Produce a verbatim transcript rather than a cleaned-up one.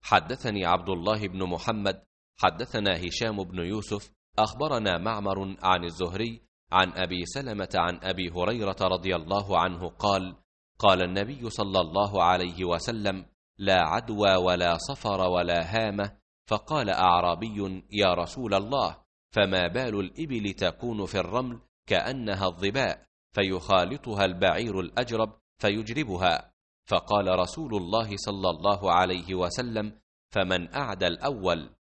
حدثني عبد الله بن محمد حدثنا هشام بن يوسف أخبرنا معمر عن الزهري عن أبي سلمة عن أبي هريرة رضي الله عنه قال: قال النبي صلى الله عليه وسلم: لا عدوى ولا صفر ولا هامة. فقال أعرابي: يا رسول الله، فما بال الإبل تكون في الرمل كأنها الظباء، فيخالطها البعير الأجرب فيجربها؟ فقال رسول الله صلى الله عليه وسلم: فمن أعدى الأول